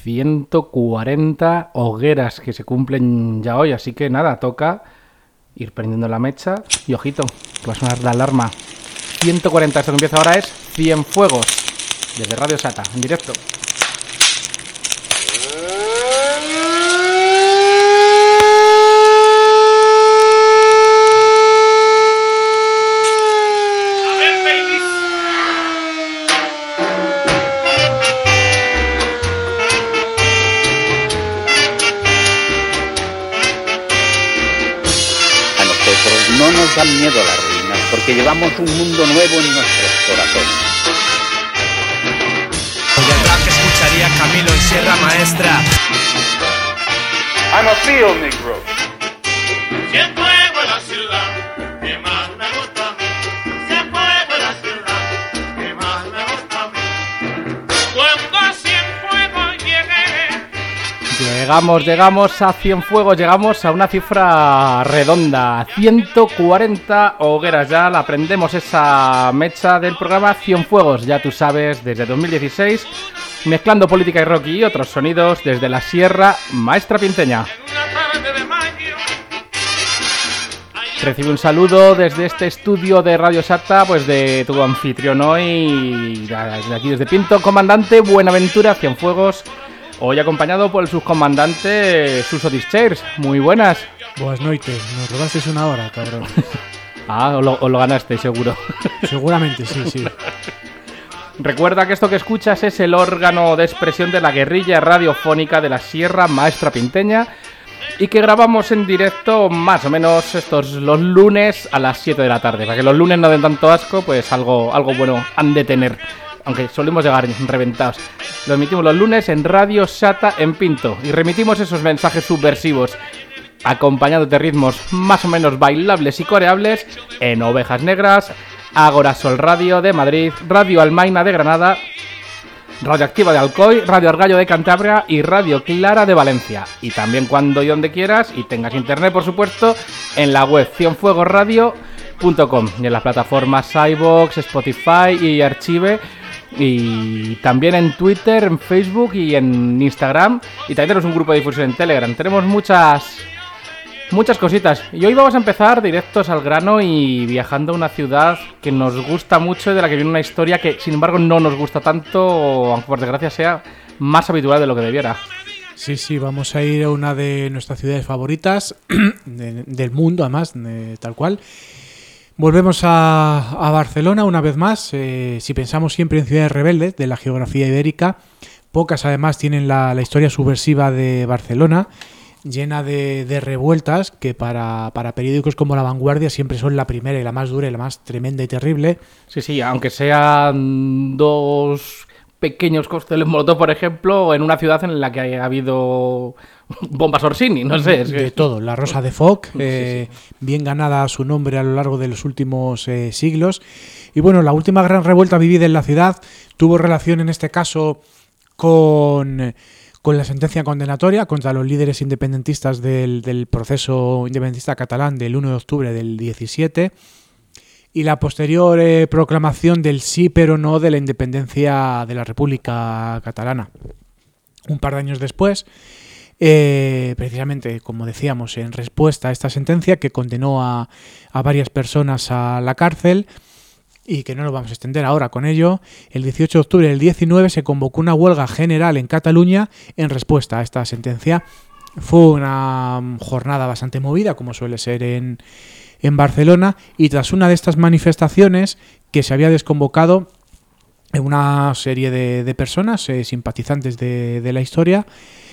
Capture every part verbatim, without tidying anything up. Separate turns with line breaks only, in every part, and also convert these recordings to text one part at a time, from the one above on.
ciento cuarenta hogueras que se cumplen ya hoy, así que nada, toca ir prendiendo la mecha y ojito, que va a sonar la alarma. ciento cuarenta, esto que empieza ahora es Cienfuegos, desde Radio Sata, en directo.
No nos dan miedo las ruinas, porque llevamos un mundo nuevo en nuestros corazones.
Y el rap que escucharía Camilo en Sierra Maestra.
I'm a field negro.
Cienfuegos en la ciudad, que más me gusta a mí. Cienfuegos en la ciudad, que más me gusta a mí. Cuando Cienfuegos llegue.
Llegamos, llegamos a Cienfuegos, llegamos a una cifra redonda, ciento cuarenta hogueras, ya la prendemos esa mecha del programa Cienfuegos, ya tú sabes, desde dos mil dieciséis, mezclando política y rock y otros sonidos desde la Sierra Maestra Pinteña. Recibe un saludo desde este estudio de Radio Sata, pues de tu anfitrión hoy, desde aquí desde Pinto, comandante Buenaventura Cienfuegos. Hoy acompañado por el subcomandante Suso Dischers. Muy buenas.
Buenas noches. Nos robasteis una hora, cabrón.
Ah, o lo, o lo ganaste, seguro.
Seguramente, sí, sí.
Recuerda que esto que escuchas es el órgano de expresión de la guerrilla radiofónica de la Sierra Maestra Pinteña y que grabamos en directo más o menos estos los lunes a las siete de la tarde. Para que los lunes no den tanto asco, pues algo, algo bueno han de tener. Aunque solemos llegar reventados. Lo emitimos los lunes en Radio Sata en Pinto y remitimos esos mensajes subversivos acompañados de ritmos más o menos bailables y coreables en Ovejas Negras, Ágora Sol Radio de Madrid, Radio Almaina de Granada, Radio Activa de Alcoy, Radio Argallo de Cantabria y Radio Clara de Valencia. Y también cuando y donde quieras y tengas internet, por supuesto, en la web cienfuegos radio punto com y en las plataformas iVoox, Spotify y Archive. Y también en Twitter, en Facebook y en Instagram. Y también tenemos un grupo de difusión en Telegram. Tenemos muchas muchas cositas. Y hoy vamos a empezar directos al grano y viajando a una ciudad que nos gusta mucho y de la que viene una historia que, sin embargo, no nos gusta tanto, aunque por desgracia sea más habitual de lo que debiera.
Sí, sí, vamos a ir a una de nuestras ciudades favoritas de, del mundo, además, de, tal cual. Volvemos a, a Barcelona una vez más. Eh, si pensamos siempre en ciudades rebeldes de la geografía ibérica, pocas además tienen la, la historia subversiva de Barcelona, llena de, de revueltas que para, para periódicos como La Vanguardia siempre son la primera y la más dura y la más tremenda y terrible.
Sí, sí, aunque sean dos pequeños cócteles Molotov, por ejemplo, en una ciudad en la que ha habido bombas Orsini, no sé. Es que...
De todo, la Rosa de Foc, eh, sí, sí. bien ganada su nombre a lo largo de los últimos eh, siglos. Y bueno, la última gran revuelta vivida en la ciudad tuvo relación en este caso con, con la sentencia condenatoria contra los líderes independentistas del, del proceso independentista catalán del uno de octubre del diecisiete y la posterior eh, proclamación del sí pero no de la independencia de la República Catalana. Un par de años después, Eh, precisamente, como decíamos, en respuesta a esta sentencia que condenó a, a varias personas a la cárcel y que no nos vamos a extender ahora con ello, el dieciocho de octubre del diecinueve se convocó una huelga general en Cataluña en respuesta a esta sentencia. Fue una jornada bastante movida, como suele ser en, en Barcelona, y tras una de estas manifestaciones que se había desconvocado una serie de, de personas eh, simpatizantes de, de la historia,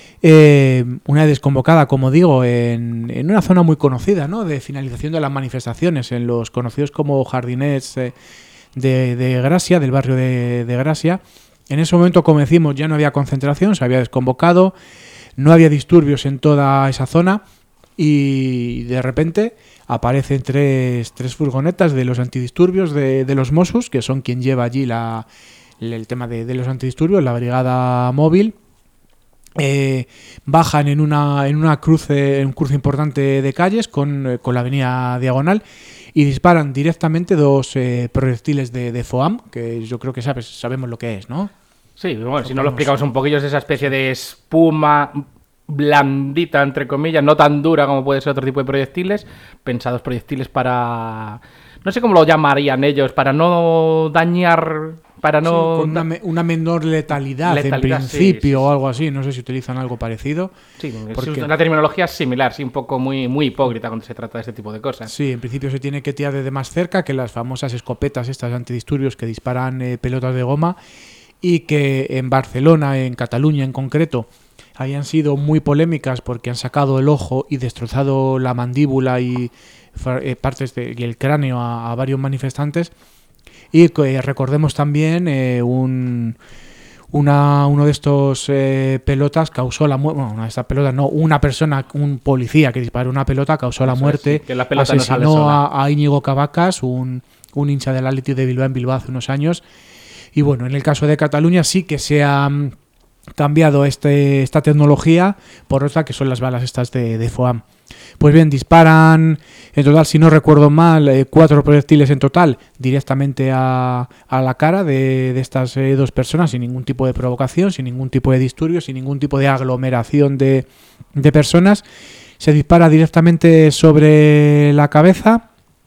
Eh, una desconvocada, como digo, en, en una zona muy conocida, ¿no?, de finalización de las manifestaciones, en los conocidos como jardinets eh, de, de Gracia, del barrio de, de Gracia. En ese momento, como decimos, ya no había concentración, se había desconvocado, no había disturbios en toda esa zona y de repente aparecen tres, tres furgonetas de los antidisturbios de, de los Mossos, que son quien lleva allí la, el tema de, de los antidisturbios, la brigada móvil. Eh, bajan en una en una cruce, en un cruce importante de calles con, con la avenida Diagonal y disparan directamente dos eh, proyectiles de, de FOAM, que yo creo que sabes sabemos lo que es, ¿no?
Sí, bueno, si no lo explicamos un poquillo, es esa especie de espuma blandita, entre comillas, no tan dura como puede ser otro tipo de proyectiles, pensados proyectiles para... No sé cómo lo llamarían ellos, para no dañar... Para no...
Sí, con una, me- una menor letalidad,
Letalidad,
en
sí,
principio
sí, sí.
o algo así. No sé si utilizan algo parecido.
Sí,
porque-
es una terminología similar, sí, un poco muy, muy hipócrita cuando se trata de este tipo de cosas.
Sí, en principio se tiene que tirar desde más cerca que las famosas escopetas estas antidisturbios que disparan eh, pelotas de goma y que en Barcelona, en Cataluña en concreto, habían sido muy polémicas porque han sacado el ojo y destrozado la mandíbula y fa- eh, partes de, y el cráneo a, a varios manifestantes. Y que, eh, recordemos también eh, un... Una, uno de estos eh, pelotas causó la muerte. Bueno, una de estas pelotas, no, una persona, un policía que disparó una pelota causó la
Eso es,
muerte.
sí, que la pelota no sale
asesinó
sola.
a, a Íñigo Cavacas, un, un hincha del Athletic de Bilbao en Bilbao hace unos años. Y bueno, en el caso de Cataluña sí que se ha mm, cambiado este, esta tecnología por otra que son las balas estas de, de FOAM. Pues bien, disparan en total, si no recuerdo mal, eh, cuatro proyectiles en total directamente a, a la cara de, de estas eh, dos personas sin ningún tipo de provocación, sin ningún tipo de disturbio, sin ningún tipo de aglomeración de, de personas. Se dispara directamente sobre la cabeza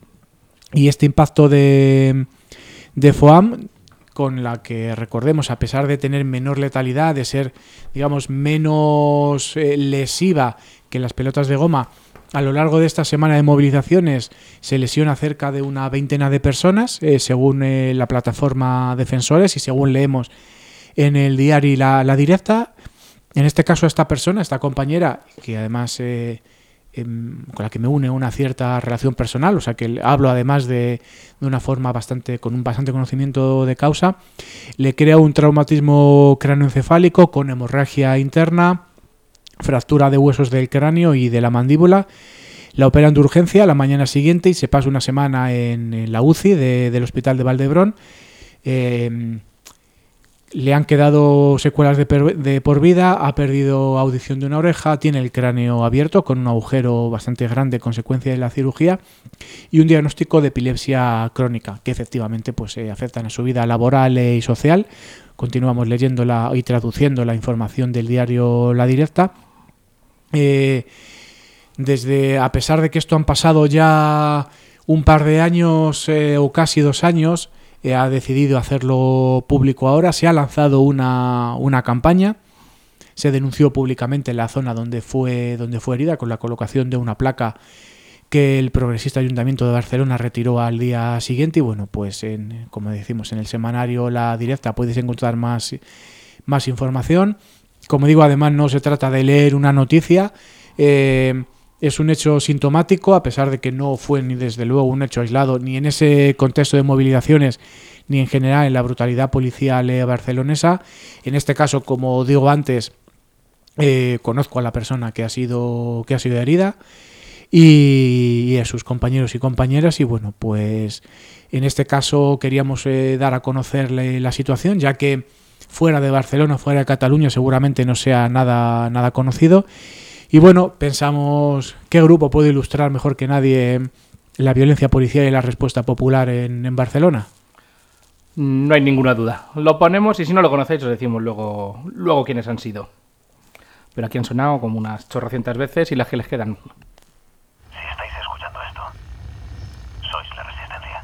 y este impacto de, de FOAM, con la que, recordemos, a pesar de tener menor letalidad, de ser, digamos, menos eh, lesiva que las pelotas de goma, a lo largo de esta semana de movilizaciones se lesiona cerca de una veintena de personas, eh, según eh, la plataforma Defensores y según leemos en el diario La, la Directa. En este caso, esta persona, esta compañera, que además eh, em, con la que me une una cierta relación personal, o sea que hablo además de, de una forma bastante, con un bastante conocimiento de causa, le crea un traumatismo cráneoencefálico con hemorragia interna, fractura de huesos del cráneo y de la mandíbula. La operan de urgencia la mañana siguiente y se pasa una semana en, en la U C I de, del hospital de Valdebrón. Eh, le han quedado secuelas de, per, de por vida, ha perdido audición de una oreja, tiene el cráneo abierto con un agujero bastante grande consecuencia de la cirugía y un diagnóstico de epilepsia crónica que efectivamente pues eh, afectan a su vida laboral y social. Continuamos leyéndola y traduciendo la información del diario La Directa. Eh, desde, a pesar de que esto han pasado ya un par de años eh, o casi dos años, eh, ha decidido hacerlo público ahora. Se ha lanzado una, una campaña, se denunció públicamente en la zona donde fue, donde fue herida con la colocación de una placa que el progresista Ayuntamiento de Barcelona retiró al día siguiente y bueno, pues en, como decimos en el semanario La Directa puedes encontrar más, más información. Como digo, además no se trata de leer una noticia, eh, es un hecho sintomático, a pesar de que no fue ni desde luego un hecho aislado, ni en ese contexto de movilizaciones, ni en general en la brutalidad policial eh, barcelonesa. En este caso, como digo antes, eh, conozco a la persona que ha sido, que ha sido herida y, y a sus compañeros y compañeras y bueno, pues en este caso queríamos eh, dar a conocerle la situación, ya que fuera de Barcelona, fuera de Cataluña, seguramente no sea nada, nada conocido. Y bueno, pensamos qué grupo puede ilustrar mejor que nadie la violencia policial y la respuesta popular en, en Barcelona.
No hay ninguna duda. Lo ponemos y si no lo conocéis os decimos luego, luego quiénes han sido. Pero aquí han sonado como unas chorrocientas veces y las que les quedan.
Si estáis escuchando esto, sois la resistencia.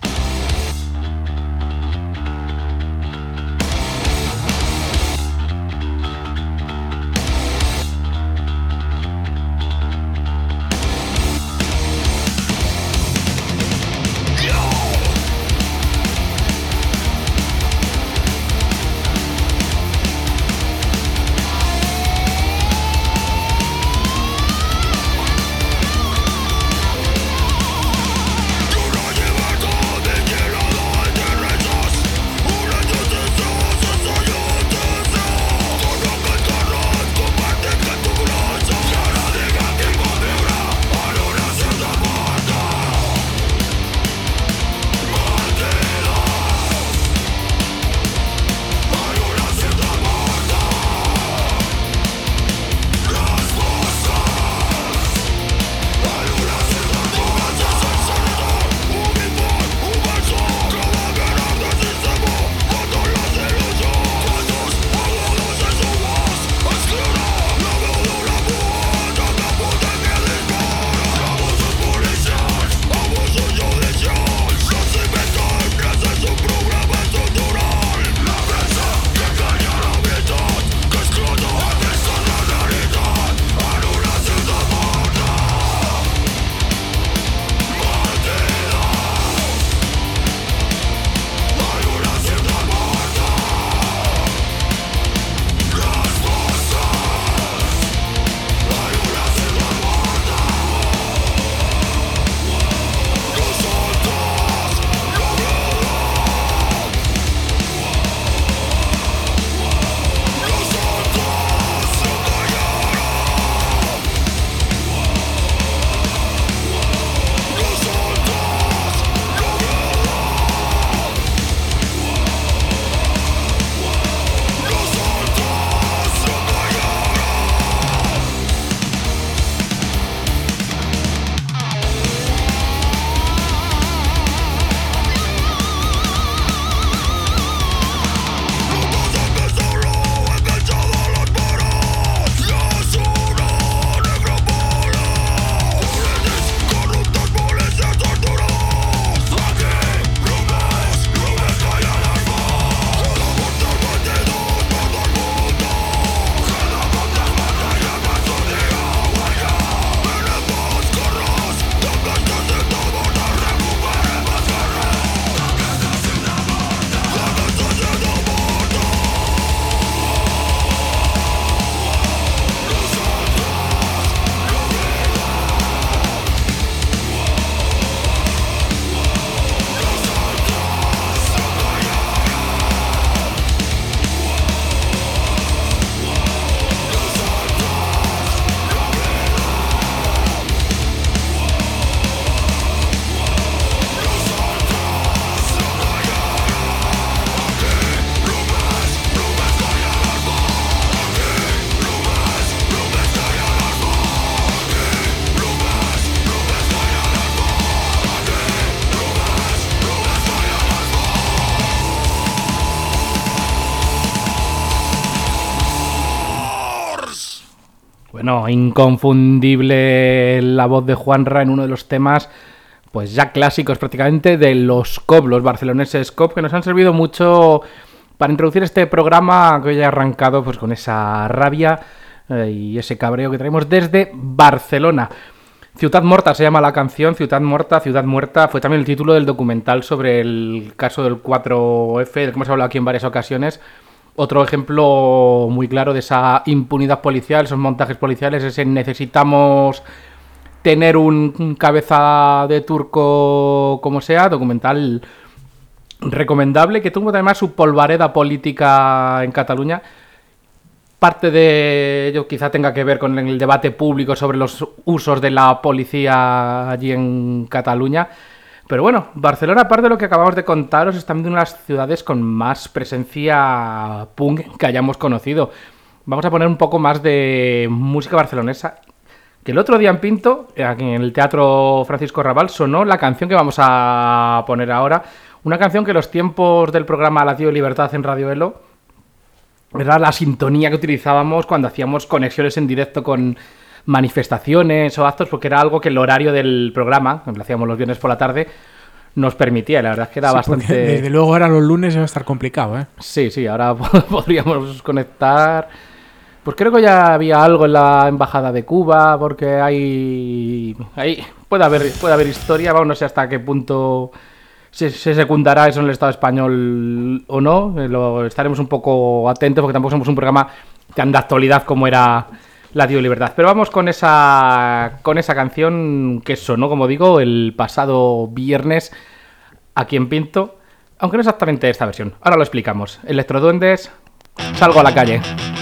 Bueno, inconfundible la voz de Juanra en uno de los temas, pues ya clásicos prácticamente, de los C O P, los barceloneses C O P, que nos han servido mucho para introducir este programa que hoy ha arrancado pues con esa rabia eh, y ese cabreo que traemos desde Barcelona. Ciutat Morta se llama la canción, Ciutat Morta, Ciudad Muerta, fue también el título del documental sobre el caso del cuatro efe, del que hemos hablado aquí en varias ocasiones. Otro ejemplo muy claro de esa impunidad policial, esos montajes policiales, ese necesitamos tener un, un cabeza de turco como sea, documental recomendable, que tuvo además su polvareda política en Cataluña. Parte de ello quizá tenga que ver con el debate público sobre los usos de la policía allí en Cataluña. Pero bueno, Barcelona, aparte de lo que acabamos de contaros, es también una de las ciudades con más presencia punk que hayamos conocido. Vamos a poner un poco más de música barcelonesa. Que el otro día en Pinto, aquí en el Teatro Francisco Raval, sonó la canción que vamos a poner ahora. Una canción que en los tiempos del programa Latido de Libertad en Radio Elo era la sintonía que utilizábamos cuando hacíamos conexiones en directo con manifestaciones o actos, porque era algo que el horario del programa, que lo hacíamos los viernes por la tarde, nos permitía. La verdad es que era
sí,
bastante...
Desde luego ahora los lunes va a estar complicado, ¿eh?
Sí, sí, ahora podríamos conectar... Pues creo que ya había algo en la Embajada de Cuba, porque hay... hay puede haber puede haber historia, vamos, no sé hasta qué punto se, se secundará eso en el Estado español o no. Lo, estaremos un poco atentos, porque tampoco somos un programa tan de actualidad como era Latido de Libertad. Pero vamos con esa con esa canción que sonó, como digo, el pasado viernes aquí en Pinto, aunque no exactamente esta versión. Ahora lo explicamos. Electroduendes, Salgo a la calle.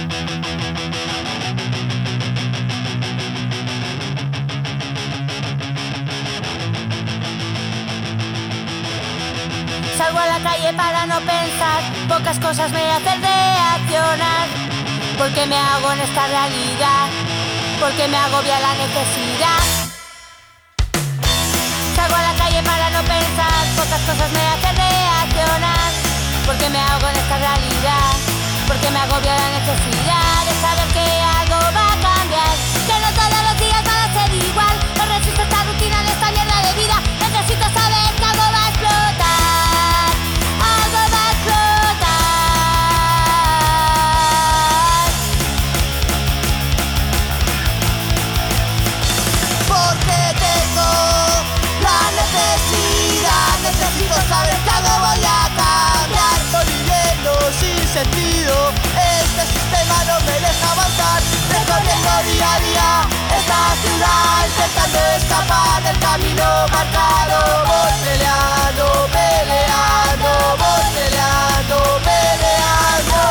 Salgo a la calle para no pensar, pocas cosas me hacen reaccionar. Porque me hago en esta realidad, porque me agobia la necesidad. Salgo a la calle para no pensar, pocas cosas me hacen reaccionar. Porque me hago en esta realidad, porque me agobia la necesidad de saber que algo va a cambiar, que no todos los días van a ser igual. No resisto esta rutina, en esta mierda de vida. Necesito saber que algo va a explotar, algo va a explotar. Porque tengo la necesidad, necesito saber que algo voy a cambiar. Estoy viviendo sin sentido, este sistema no me deja avanzar. Recorriendo día a día esta ciudad, intentando escapar del camino marcado. Voy peleando, peleando, voy peleando, peleando.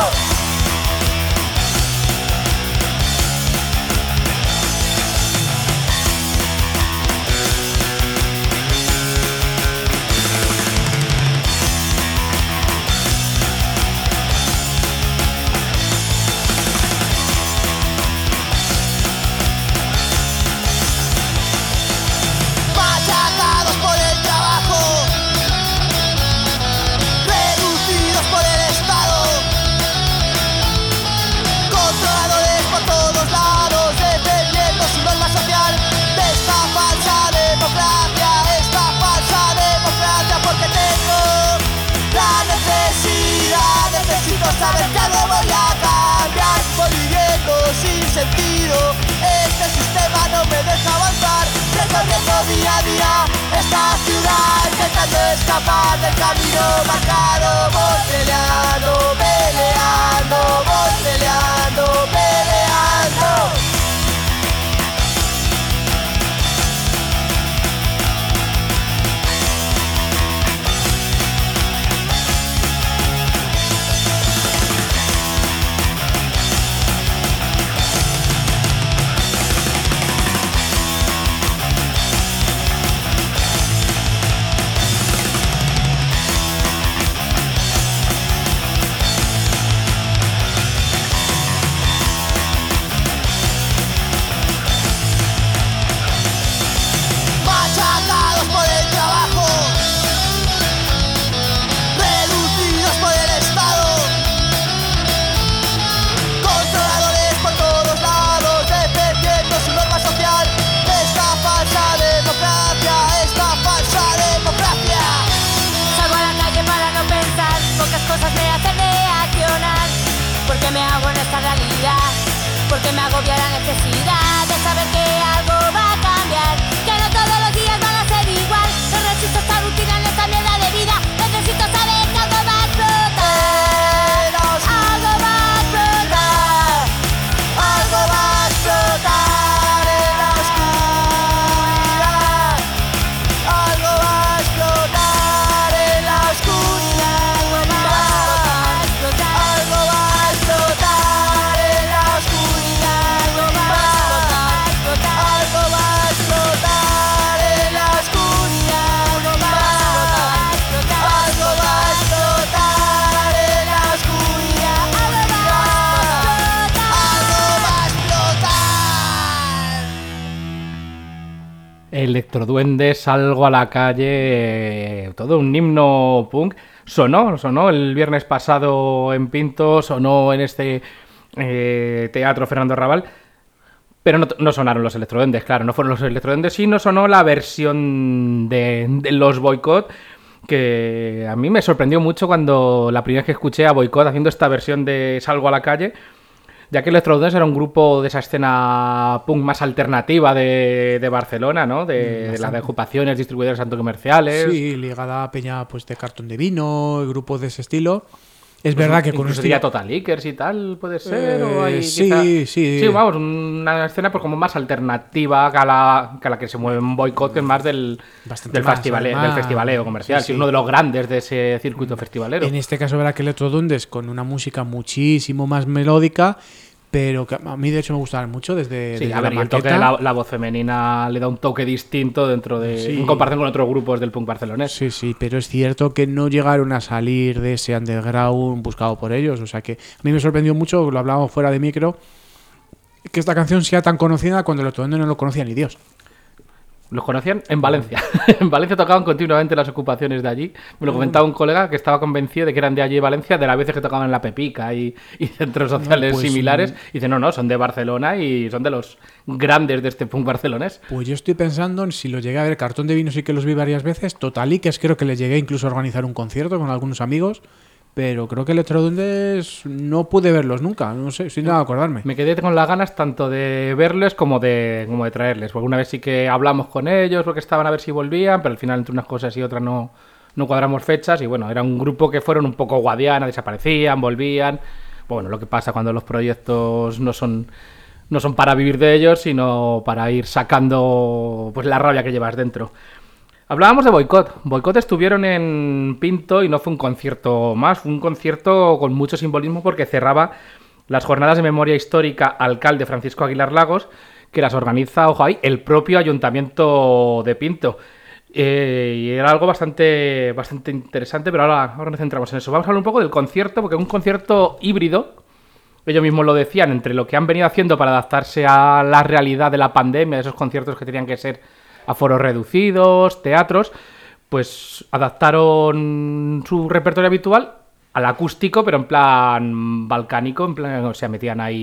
Machacados por el trabajo, reducidos por el Estado, controladores por todos lados, defendiendo su norma social de esta falsa democracia, esta falsa democracia. Porque tengo la necesidad, necesito saber que algo voy a cambiar. Voy viviendo sin sentido, este sistema no me deja avanzar. Recorriendo día a día esta ciudad, intentando escapar del camino marcado. Voy peleando, peleando, voy peleando, peleando. la necesidad de saber que algo va a cambiar, que no todos los días van a ser igual. No resisto esta rutina en esta mierda de vida. Necesito saber que algo va a explotar. Algo va a explotar. Algo va a explotar en la oscuridad. Algo va a explotar en la oscuridad. Algo va a explotar en la oscuridad. Algo va a explotar. Algo va a explotar en la oscuridad. Algo va a explotar. Algo va a explotar en la oscuridad. Algo va a explotar.
Electroduendes, Salgo a la calle, todo un himno punk. Sonó, sonó el viernes pasado en Pinto, sonó en este eh, teatro Fernando Raval, pero no, no sonaron los Electroduendes, claro, no fueron los Electroduendes, sí no sonó la versión de, de los Boycott, que a mí me sorprendió mucho cuando la primera vez que escuché a Boycott haciendo esta versión de Salgo a la calle, ya que Electroduendes era un grupo de esa escena punk más alternativa de, de Barcelona, ¿no? De, de las de ocupaciones, distribuidores comerciales.
Sí, ligada a peña pues de cartón de vino, grupos de ese estilo. Es verdad que con un
Incluso
estilo...
diría Totalickers y tal, puede ser.
Eh,
o hay
sí,
quizá-
sí.
Sí, vamos, una escena pues como más alternativa que a la que, a la que se mueve un Boycott, que es más del,
Bastante
del,
más,
festivale-
además.
del festivaleo comercial.
Sí,
Sí,
sí.
uno de los grandes de ese circuito festivalero.
En este caso verá que Electroduendes con una música muchísimo más melódica, pero que a mí de hecho me gustaban mucho desde,
Sí,
desde
a ver, y
la
el toque
maqueta.
de la, la voz femenina le da un toque distinto dentro de.
Sí.
En comparación con otros grupos del punk barcelonés.
Sí, sí, pero es cierto que no llegaron a salir de ese underground buscado por ellos. O sea que a mí me sorprendió mucho, lo hablábamos fuera de micro, que esta canción sea tan conocida cuando los Electroduendes no lo conocía ni Dios.
Los conocían en Valencia. En Valencia tocaban continuamente las ocupaciones de allí. Me lo comentaba un colega que estaba convencido de que eran de allí Valencia, de las veces que tocaban en La Pepica y, y centros sociales
pues,
similares. Y dice, no, no, son de Barcelona y son de los grandes de este punk barcelonés.
Pues yo estoy pensando en si los llegué a ver. Cartón de Vino sí que los vi varias veces. Totalickers creo que les llegué incluso a organizar un concierto con algunos amigos. Pero creo que Electroduendes no pude verlos nunca. No sé, sin nada acordarme.
Me quedé con las ganas tanto de verles como de, como de traerles. Porque una vez sí que hablamos con ellos porque estaban a ver si volvían, pero al final entre unas cosas y otras no, no cuadramos fechas. Y bueno, era un grupo que fueron un poco guadiana, desaparecían, volvían. Bueno, lo que pasa cuando los proyectos no son, no son para vivir de ellos, sino para ir sacando pues la rabia que llevas dentro. Hablábamos de Boycott. Boycott estuvieron en Pinto y no fue un concierto más, fue un concierto con mucho simbolismo porque cerraba las jornadas de memoria histórica Alcalde Francisco Aguilar Lagos, que las organiza, ojo ahí, el propio Ayuntamiento de Pinto. Eh, y era algo bastante, bastante interesante, pero ahora, ahora nos centramos en eso. Vamos a hablar un poco del concierto, porque es un concierto híbrido. Ellos mismos lo decían, entre lo que han venido haciendo para adaptarse a la realidad de la pandemia, de esos conciertos que tenían que ser aforos reducidos, teatros, pues adaptaron su repertorio habitual al acústico, pero en plan balcánico, en plan, o sea, metían ahí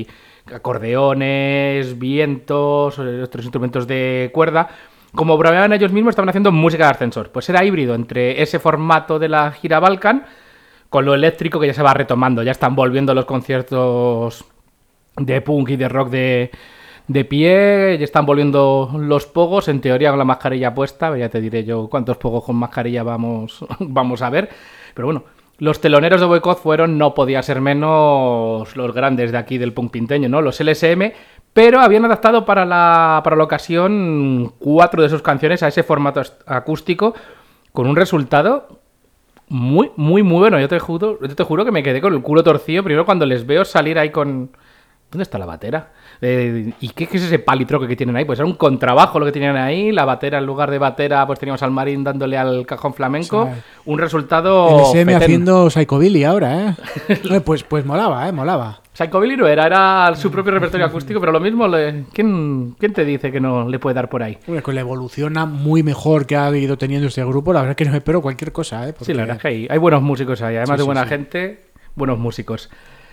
acordeones, vientos, otros instrumentos de cuerda. Como bromeaban ellos mismos, estaban haciendo música de ascensor. Pues era híbrido entre ese formato de la gira Balkan con lo eléctrico que ya se va retomando. Ya están volviendo los conciertos de punk y de rock de... de pie, ya están volviendo los pogos, en teoría con la mascarilla puesta, ya te diré yo cuántos pogos con mascarilla vamos, vamos a ver, pero bueno, los teloneros de Boycott fueron, no podía ser menos, los grandes de aquí del punk pinteño, ¿no? Los L S M, pero habían adaptado para la, para la ocasión cuatro de sus canciones a ese formato acústico, con un resultado muy, muy, muy bueno. Yo te juro, yo te juro que me quedé con el culo torcido primero cuando les veo salir ahí con... ¿Dónde está la batera? Eh, ¿Y qué, qué es ese palitroque que tienen ahí? Pues era un contrabajo lo que tenían ahí. La batera, en lugar de batera, pues teníamos al Marín dándole al cajón flamenco.
Sí.
Un resultado...
El S M
fetén.
haciendo Psychobilly ahora, ¿eh? Eh, pues, pues molaba, ¿eh? Molaba.
Psychobilly no era, era su propio repertorio acústico, pero lo mismo, le... ¿Quién, ¿quién te dice que no le puede dar por ahí?
Hombre, con la evolución muy mejor que ha ido teniendo este grupo, la verdad es que no me espero cualquier cosa, ¿eh? Porque...
Sí, la verdad es que hay, hay buenos músicos ahí. Además
Sí,
de
sí,
buena
sí.
gente, buenos músicos.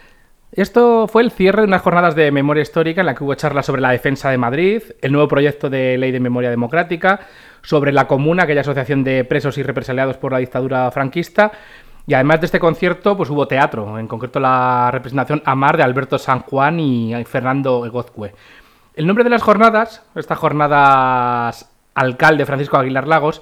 Esto fue el cierre de unas jornadas de memoria histórica en la que hubo charlas sobre la defensa de Madrid, el nuevo proyecto de ley de memoria democrática, sobre la Comuna, aquella asociación de presos y represaliados por la dictadura franquista, Y además de este concierto, pues hubo teatro, en concreto la representación Amar de Alberto San Juan y Fernando Egozcue. El nombre de las jornadas, estas jornadas alcalde Francisco Aguilar Lagos,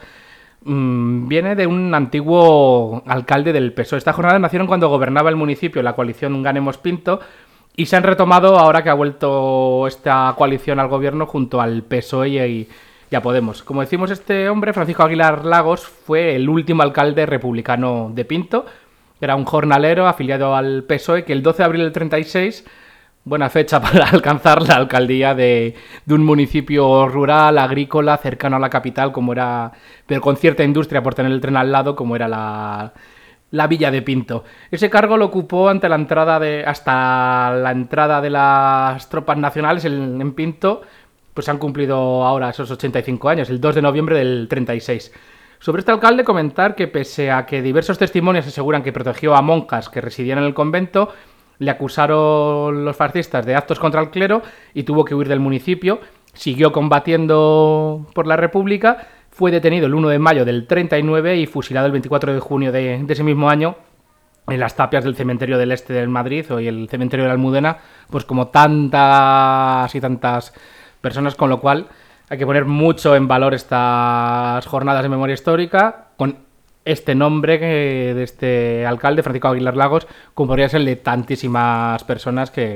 mmm, viene de un antiguo alcalde del P S O E. Estas jornadas nacieron cuando gobernaba el municipio la coalición Ganemos Pinto y se han retomado ahora que ha vuelto esta coalición al gobierno junto al P S O E y, y a Podemos. Como decimos, este hombre, Francisco Aguilar Lagos, fue el último alcalde republicano de Pinto. Era un jornalero afiliado al P S O E que el doce de abril del treinta y seis... buena fecha para alcanzar la alcaldía de, de un municipio rural, agrícola, cercano a la capital, como era, pero con cierta industria por tener el tren al lado, como era la, la villa de Pinto. Ese cargo lo ocupó ante la entrada de, hasta la entrada de las tropas nacionales en, en Pinto, pues han cumplido ahora esos ochenta y cinco años, el dos de noviembre del treinta y seis. Sobre este alcalde comentar que pese a que diversos testimonios aseguran que protegió a monjas que residían en el convento, le acusaron los fascistas de actos contra el clero y tuvo que huir del municipio. Siguió combatiendo por la República, fue detenido el uno de mayo del treinta y nueve y fusilado el veinticuatro de junio de, de ese mismo año en las tapias del cementerio del Este de Madrid, hoy el cementerio de la Almudena, pues como tantas y tantas personas, con lo cual hay que poner mucho en valor estas jornadas de memoria histórica con este nombre que, de este alcalde, Francisco Aguilar Lagos, como podría ser el de tantísimas personas que,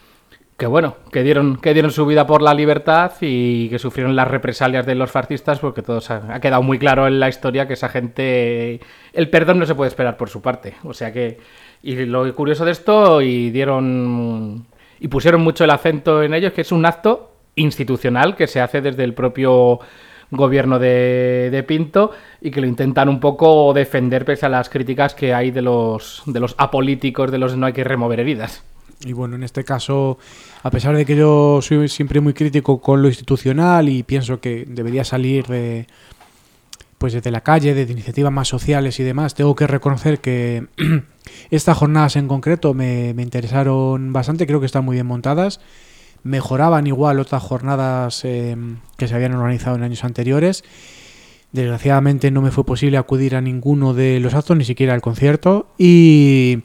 que bueno, que dieron, que dieron su vida por la libertad y que sufrieron las represalias de los fascistas, porque todo ha, ha quedado muy claro en la historia que esa gente, el perdón no se puede esperar por su parte. O sea que, y lo curioso de esto, y dieron y pusieron mucho el acento en ello, es que es un acto institucional que se hace desde el propio gobierno de, de Pinto y que lo intentan un poco defender pese a las críticas que hay de los, de los apolíticos, de los no hay que remover heridas.
Y bueno, en este caso, a pesar de que yo soy siempre muy crítico con lo institucional y pienso que debería salir de, pues desde la calle, de iniciativas más sociales y demás, tengo que reconocer que estas jornadas en concreto me, me interesaron bastante, creo que están muy bien montadas. Mejoraban igual otras jornadas eh, que se habían organizado en años anteriores. Desgraciadamente no me fue posible acudir a ninguno de los actos, ni siquiera al concierto. Y,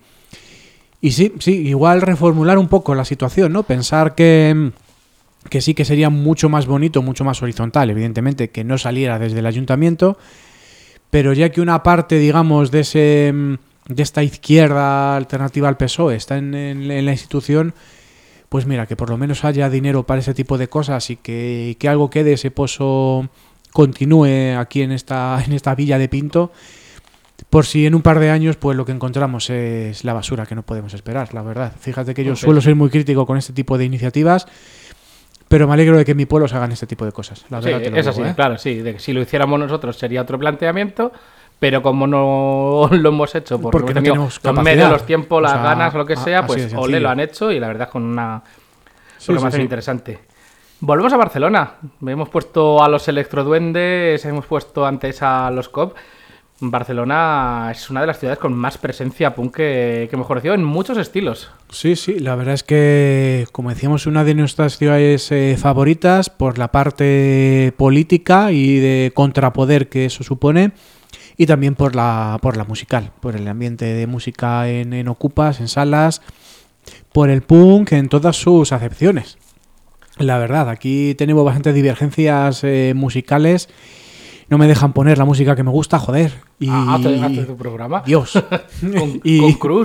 y sí, sí, igual reformular un poco la situación, ¿no? Pensar que, que sí que sería mucho más bonito, mucho más horizontal, evidentemente, que no saliera desde el ayuntamiento, pero ya que una parte, digamos, de ese de esta izquierda alternativa al P S O E está en, en, en la institución, pues mira, que por lo menos haya dinero para ese tipo de cosas y que, que algo quede, ese pozo continúe aquí en esta, en esta villa de Pinto, por si en un par de años pues lo que encontramos es la basura que no podemos esperar, la verdad. Fíjate que yo okay. suelo ser muy crítico con este tipo de iniciativas, pero me alegro de que en mi pueblo se hagan este tipo de cosas. La verdad
sí,
te lo
es
digo,
así,
¿eh?
Claro, sí. De que si lo hiciéramos nosotros sería otro planteamiento, pero como no lo hemos hecho porque,
porque no tenemos
los
capacidad,
medios, los tiempos, las
o sea,
ganas o lo que sea, pues ole, lo han hecho y la verdad es con una
sí,
programación
sí, sí.
interesante. Volvemos a Barcelona. Hemos puesto a los Electroduendes, hemos puesto antes a los C O P. Barcelona es una de las ciudades con más presencia punk que, que hemos conocido en muchos estilos.
Sí, sí, la verdad es que, como decíamos, una de nuestras ciudades eh, favoritas por la parte política y de contrapoder que eso supone, y también por la por la musical, por el ambiente de música en, en ocupas, en salas, por el punk en todas sus acepciones. La verdad, aquí tenemos bastantes divergencias eh, musicales. No me dejan poner la música que me gusta, joder. Y,
ah, ¿haces tu programa?
Dios.
con,
y,
con Cruz.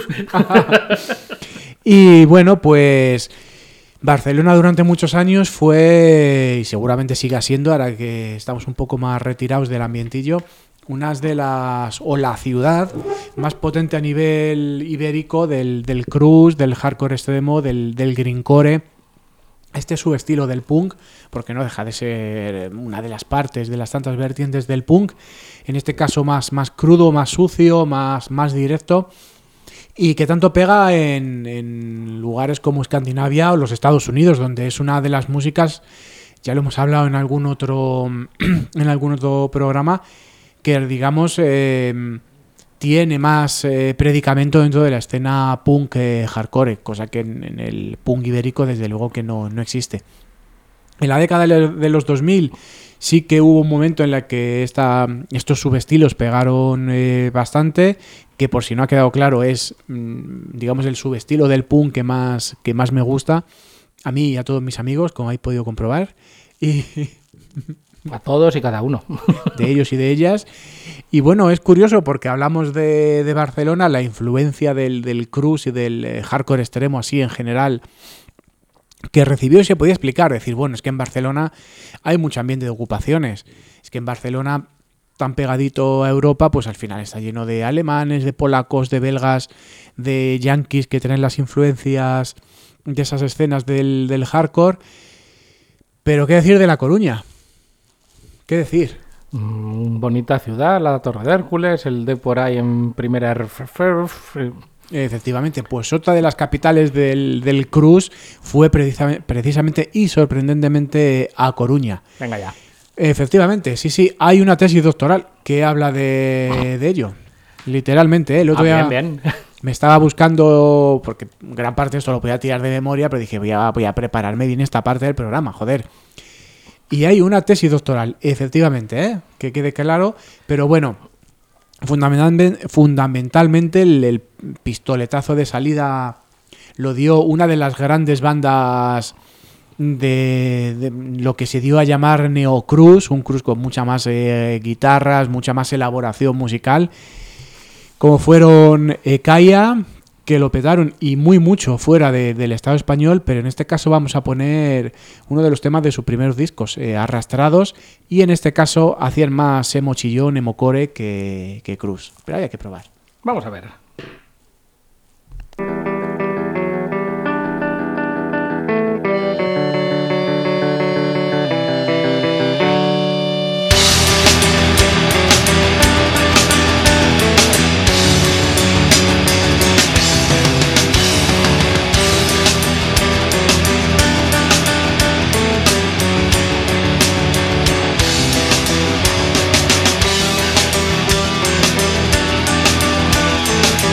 Y bueno, pues Barcelona durante muchos años fue, y seguramente siga siendo, ahora que estamos un poco más retirados del ambientillo, una de las, o la ciudad más potente a nivel ibérico del, del cruz, del hardcore extremo, del, del greencore. Este es su estilo del punk, porque no deja de ser una de las partes de las tantas vertientes del punk, en este caso más, más crudo, más sucio, más, más directo, y que tanto pega en, en lugares como Escandinavia o los Estados Unidos, donde es una de las músicas, ya lo hemos hablado en algún otro, en algún otro programa, que digamos eh, tiene más eh, predicamento dentro de la escena punk eh, hardcore, cosa que en, en el punk ibérico desde luego que no, no existe. En la década de los dos mil sí que hubo un momento en el que esta, estos subestilos pegaron eh, bastante, que por si no ha quedado claro es, digamos, el subestilo del punk que más, que más me gusta, a mí y a todos mis amigos, como habéis podido comprobar, y
a todos y cada uno.
De ellos y de ellas. Y bueno, es curioso porque hablamos de, de Barcelona, la influencia del, del crust y del eh, hardcore extremo así en general, que recibió y se podía explicar. Decir, bueno, es que en Barcelona hay mucho ambiente de ocupaciones. Es que en Barcelona, tan pegadito a Europa, pues al final está lleno de alemanes, de polacos, de belgas, de yanquis que tienen las influencias de esas escenas del, del hardcore. Pero ¿qué decir de La Coruña? ¿Qué decir?
Mm, bonita ciudad, la Torre de Hércules, el de por ahí en primera...
Efectivamente, pues otra de las capitales del, del crust fue precisamente, precisamente y sorprendentemente A Coruña.
Venga ya.
Efectivamente, sí, sí, hay una tesis doctoral que habla de, de ello. Literalmente, ¿eh? El otro
ah,
día
bien, bien.
Me estaba buscando, porque gran parte de esto lo podía tirar de memoria, pero dije, voy a, voy a prepararme bien esta parte del programa, joder. Y hay una tesis doctoral, efectivamente, ¿eh? Que quede claro, pero bueno, fundamentalmente, fundamentalmente el, el pistoletazo de salida lo dio una de las grandes bandas de, de lo que se dio a llamar neocrust, un crust con mucha más eh, guitarras, mucha más elaboración musical, como fueron Ekaya, que lo petaron y muy mucho fuera de, del Estado español, pero en este caso vamos a poner uno de los temas de sus primeros discos, eh, Arrastrados, y en este caso hacían más emo chillón, emo core que, que crust. Pero había que probar.
Vamos a ver.
Thank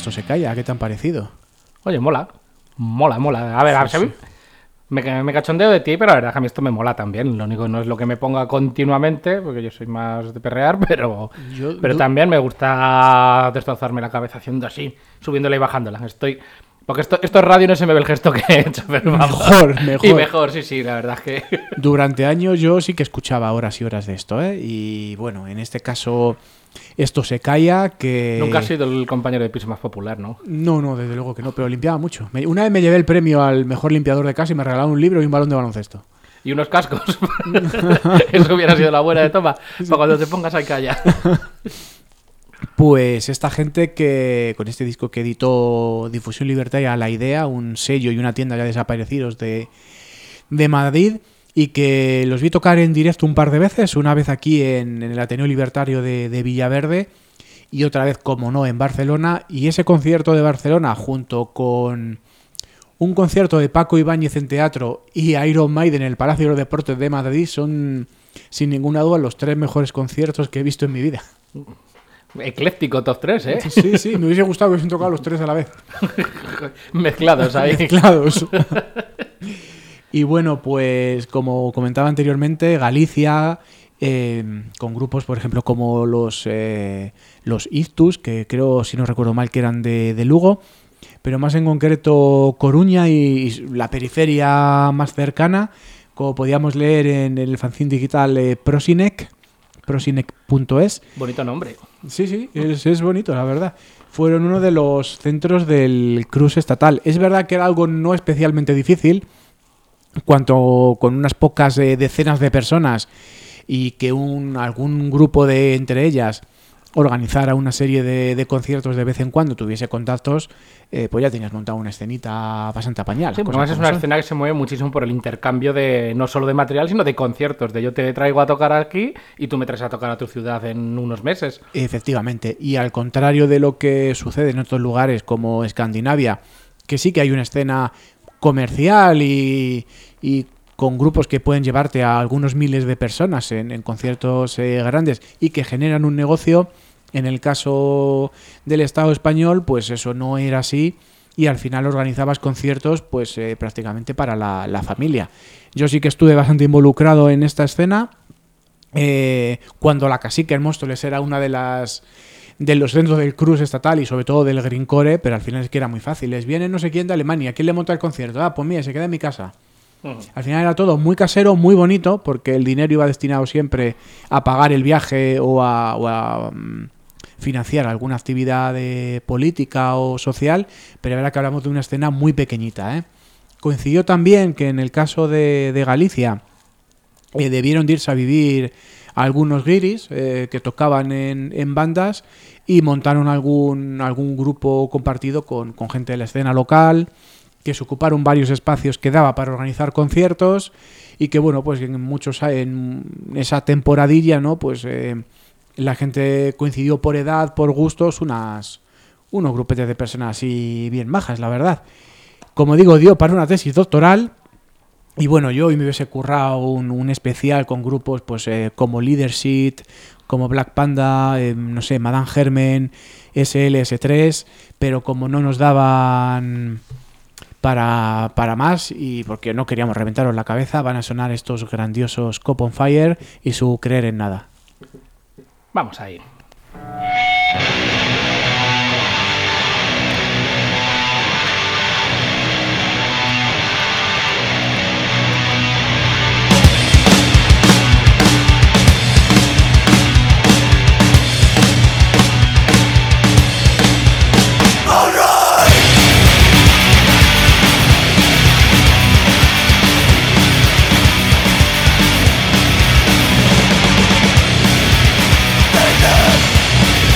Esto se calla. ¿Qué te han parecido?
Oye, mola. Mola, mola. A ver, a ver,
Sí, sí.
Me, me cachondeo de ti, pero la verdad es que a mí esto me mola también. Lo único que no es lo que me ponga continuamente, porque yo soy más de perrear, pero,
Yo-
pero
yo-
también me gusta destrozarme la cabeza haciendo así, subiéndola y bajándola. Estoy... Porque esto, esto es radio y no se me ve el gesto que he hecho, pero vamos.
Mejor, mejor.
Y mejor, sí, sí, la verdad es que...
Durante años yo sí que escuchaba horas y horas de esto, ¿eh? Y bueno, en este caso esto se calla, que...
Nunca has sido el compañero de piso más popular, ¿no?
No, no, desde luego que no, pero limpiaba mucho. Me- una vez me llevé el premio al mejor limpiador de casa y me regalaron un libro y un balón de baloncesto.
Y unos cascos. Eso hubiera sido la buena de toma. Para cuando te pongas ahí calla.
Pues esta gente que con este disco que editó Difusión Libertaria, La Idea, un sello y una tienda ya desaparecidos de, de Madrid, y que los vi tocar en directo un par de veces, una vez aquí en, en el Ateneo Libertario de, de Villaverde y otra vez, como no, en Barcelona. Y ese concierto de Barcelona, junto con un concierto de Paco Ibáñez en teatro y Iron Maiden en el Palacio de los Deportes de Madrid, son sin ninguna duda los tres mejores conciertos que he visto en mi vida.
Ecléctico top tres, ¿eh?
Sí, sí, me hubiese gustado que hubiesen tocado los tres a la vez.
Mezclados ahí.
Mezclados. Y bueno, pues como comentaba anteriormente, Galicia, eh, con grupos, por ejemplo, como los, eh, los Ictus, que creo, si no recuerdo mal, que eran de, de Lugo, pero más en concreto Coruña y, y la periferia más cercana, como podíamos leer en el fanzine digital eh, Prosinec, prosinec punto es.
Bonito nombre.
Sí, sí, es, es bonito, la verdad. Fueron uno de los centros del cruce estatal. Es verdad que era algo no especialmente difícil, cuanto con unas pocas eh, decenas de personas y que un, algún grupo de entre ellas organizara una serie de, de conciertos de vez en cuando, tuviese contactos, eh, pues ya tenías montado una escenita bastante apañada.
Sí,
las
porque
cosas
además es
como
una
son.
escena que se mueve muchísimo por el intercambio de no solo de material, sino de conciertos. De yo te traigo a tocar aquí y tú me traes a tocar a tu ciudad en unos meses.
Efectivamente, y al contrario de lo que sucede en otros lugares como Escandinavia, que sí que hay una escena comercial y, y con grupos que pueden llevarte a algunos miles de personas en, en conciertos eh, grandes y que generan un negocio. En el caso del Estado español, pues eso no era así, y al final organizabas conciertos pues eh, prácticamente para la, la familia. Yo sí que estuve bastante involucrado en esta escena, eh, cuando la Cacique en Móstoles era una de las de los centros del cruce estatal y sobre todo del Greencore, pero al final es que era muy fácil. Les viene no sé quién de Alemania, ¿quién le monta el concierto? Ah, pues mira, se queda en mi casa. Al final era todo muy casero, muy bonito, porque el dinero iba destinado siempre a pagar el viaje o a, o a um, financiar alguna actividad de política o social, pero es verdad que hablamos de una escena muy pequeñita, ¿eh? Coincidió también que en el caso de, de Galicia eh, debieron de irse a vivir algunos guiris eh, que tocaban en, en bandas y montaron algún, algún grupo compartido con, con gente de la escena local, que se ocuparon varios espacios que daba para organizar conciertos y que bueno, pues en muchos en esa temporadilla, ¿no? Pues eh, la gente coincidió por edad, por gustos, unas unos grupetes de personas así bien majas, la verdad. Como digo, dio para una tesis doctoral y bueno, yo hoy me hubiese currado un, un especial con grupos pues eh, como Leadership, como Black Panda, eh, no sé, Madame Germen, S L S tres, pero como no nos daban Para, para más y porque no queríamos reventaros la cabeza, van a sonar estos grandiosos Cop on Fire y su Creer en Nada.
Vamos a ir.
Take it!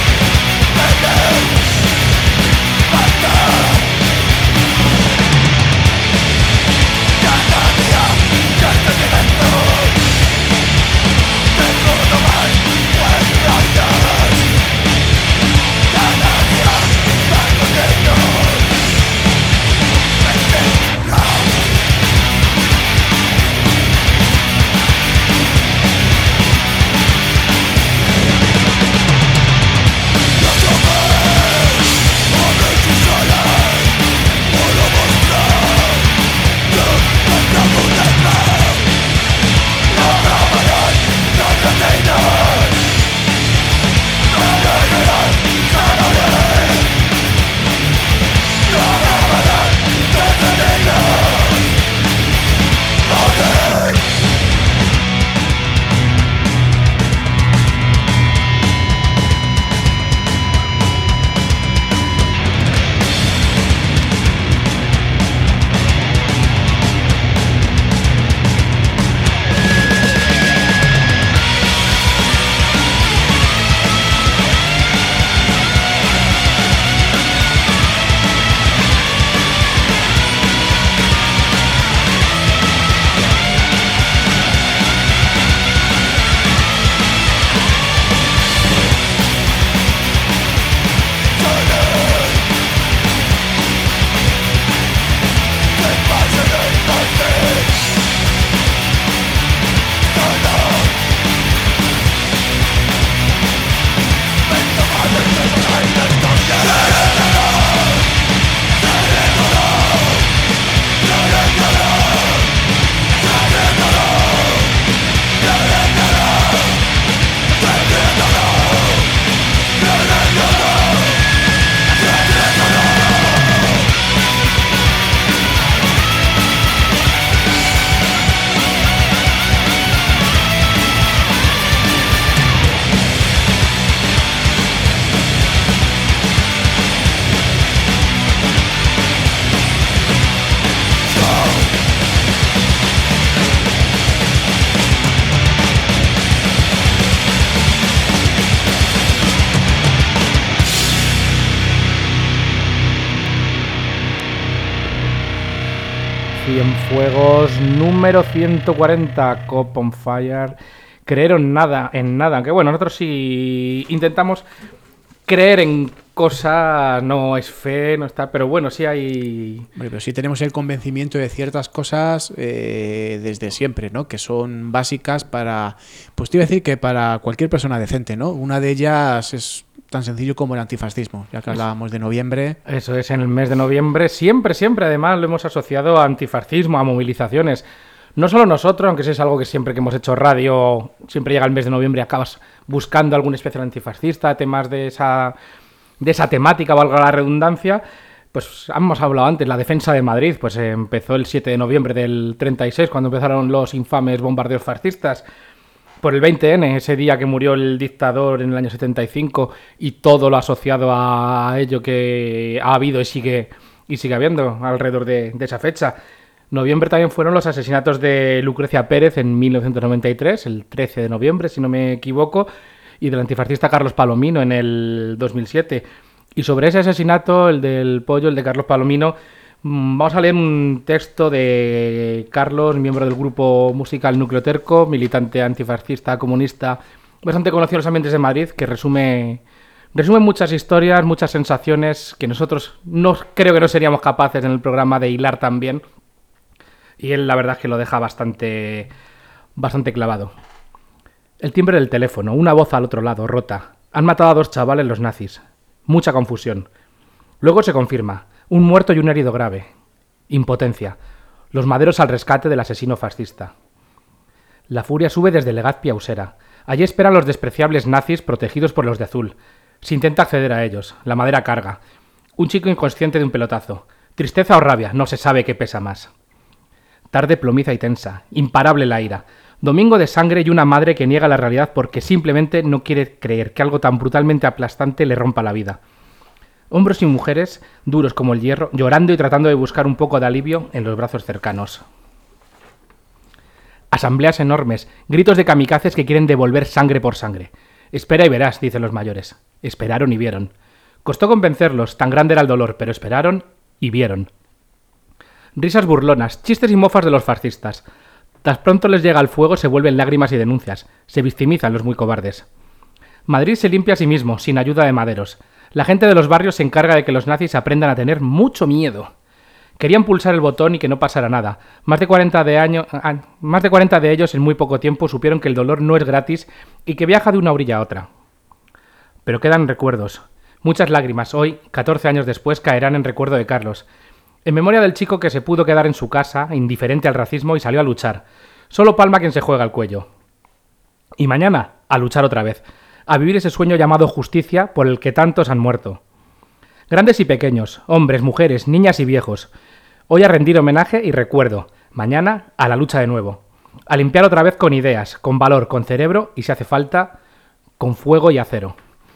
Cienfuegos número ciento cuarenta, Cop on Fire. Creer en nada, en nada. Aunque bueno, nosotros sí intentamos creer en cosas, no es fe, no está, pero bueno, sí hay...
Bueno, pero sí tenemos el convencimiento de ciertas cosas eh, desde siempre, ¿no? Que son básicas para, pues te iba a decir que para cualquier persona decente, ¿no? Una de ellas es tan sencillo como el antifascismo, ya que hablábamos de noviembre.
Eso es, en el mes de noviembre, siempre, siempre, además, lo hemos asociado a antifascismo, a movilizaciones. No solo nosotros, aunque eso es algo que siempre que hemos hecho radio, siempre llega el mes de noviembre y acabas buscando algún especial antifascista, temas de esa, de esa temática, valga la redundancia. Pues hemos hablado antes, la defensa de Madrid, pues eh, empezó el siete de noviembre del treinta y seis, cuando empezaron los infames bombardeos fascistas. Por el veinte ene, ese día que murió el dictador en el año setenta y cinco, y todo lo asociado a ello que ha habido y sigue, y sigue habiendo alrededor de, de esa fecha. Noviembre también fueron los asesinatos de Lucrecia Pérez en mil novecientos noventa y tres, el trece de noviembre, si no me equivoco, y del antifascista Carlos Palomino en el dos mil siete. Y sobre ese asesinato, el del pollo, el de Carlos Palomino, vamos a leer un texto de Carlos, miembro del grupo musical Núcleo Terco, militante antifascista comunista, bastante conocido en los ambientes de Madrid, que resume, resume muchas historias, muchas sensaciones que nosotros no creo que no seríamos capaces en el programa de hilar tan bien. Y él la verdad es que lo deja bastante, bastante clavado. El timbre del teléfono, una voz al otro lado, rota. Han matado a dos chavales los nazis. Mucha confusión. Luego se confirma. Un muerto y un herido grave. Impotencia. Los maderos al rescate del asesino fascista. La furia sube desde Legazpi a Usera. Allí esperan los despreciables nazis protegidos por los de azul. Se intenta acceder a ellos. La madera carga. Un chico inconsciente de un pelotazo. Tristeza o rabia, no se sabe qué pesa más. Tarde plomiza y tensa. Imparable la ira. Domingo de sangre y una madre que niega la realidad porque simplemente no quiere creer que algo tan brutalmente aplastante le rompa la vida. Hombros y mujeres, duros como el hierro, llorando y tratando de buscar un poco de alivio en los brazos cercanos. Asambleas enormes, gritos de kamikazes que quieren devolver sangre por sangre. Espera y verás, dicen los mayores. Esperaron y vieron. Costó convencerlos, tan grande era el dolor, pero esperaron y vieron. Risas burlonas, chistes y mofas de los fascistas. Tan pronto les llega el fuego se vuelven lágrimas y denuncias. Se victimizan los muy cobardes. Madrid se limpia a sí mismo, sin ayuda de maderos. La gente de los barrios se encarga de que los nazis aprendan a tener mucho miedo. Querían pulsar el botón y que no pasara nada. Más de cuarenta de, año, más de cuarenta de ellos en muy poco tiempo supieron que el dolor no es gratis y que viaja de una orilla a otra. Pero quedan recuerdos. Muchas lágrimas hoy, catorce años después, caerán en recuerdo de Carlos. En memoria del chico que se pudo quedar en su casa, indiferente al racismo, y salió a luchar. Solo palma quien se juega el cuello. Y mañana, a luchar otra vez. A vivir ese sueño llamado justicia por el que tantos han muerto. Grandes y pequeños, hombres, mujeres, niñas y viejos. Hoy a rendir homenaje y recuerdo. Mañana a la lucha de nuevo. A limpiar otra vez con ideas, con valor, con cerebro y, si hace falta, con fuego y acero.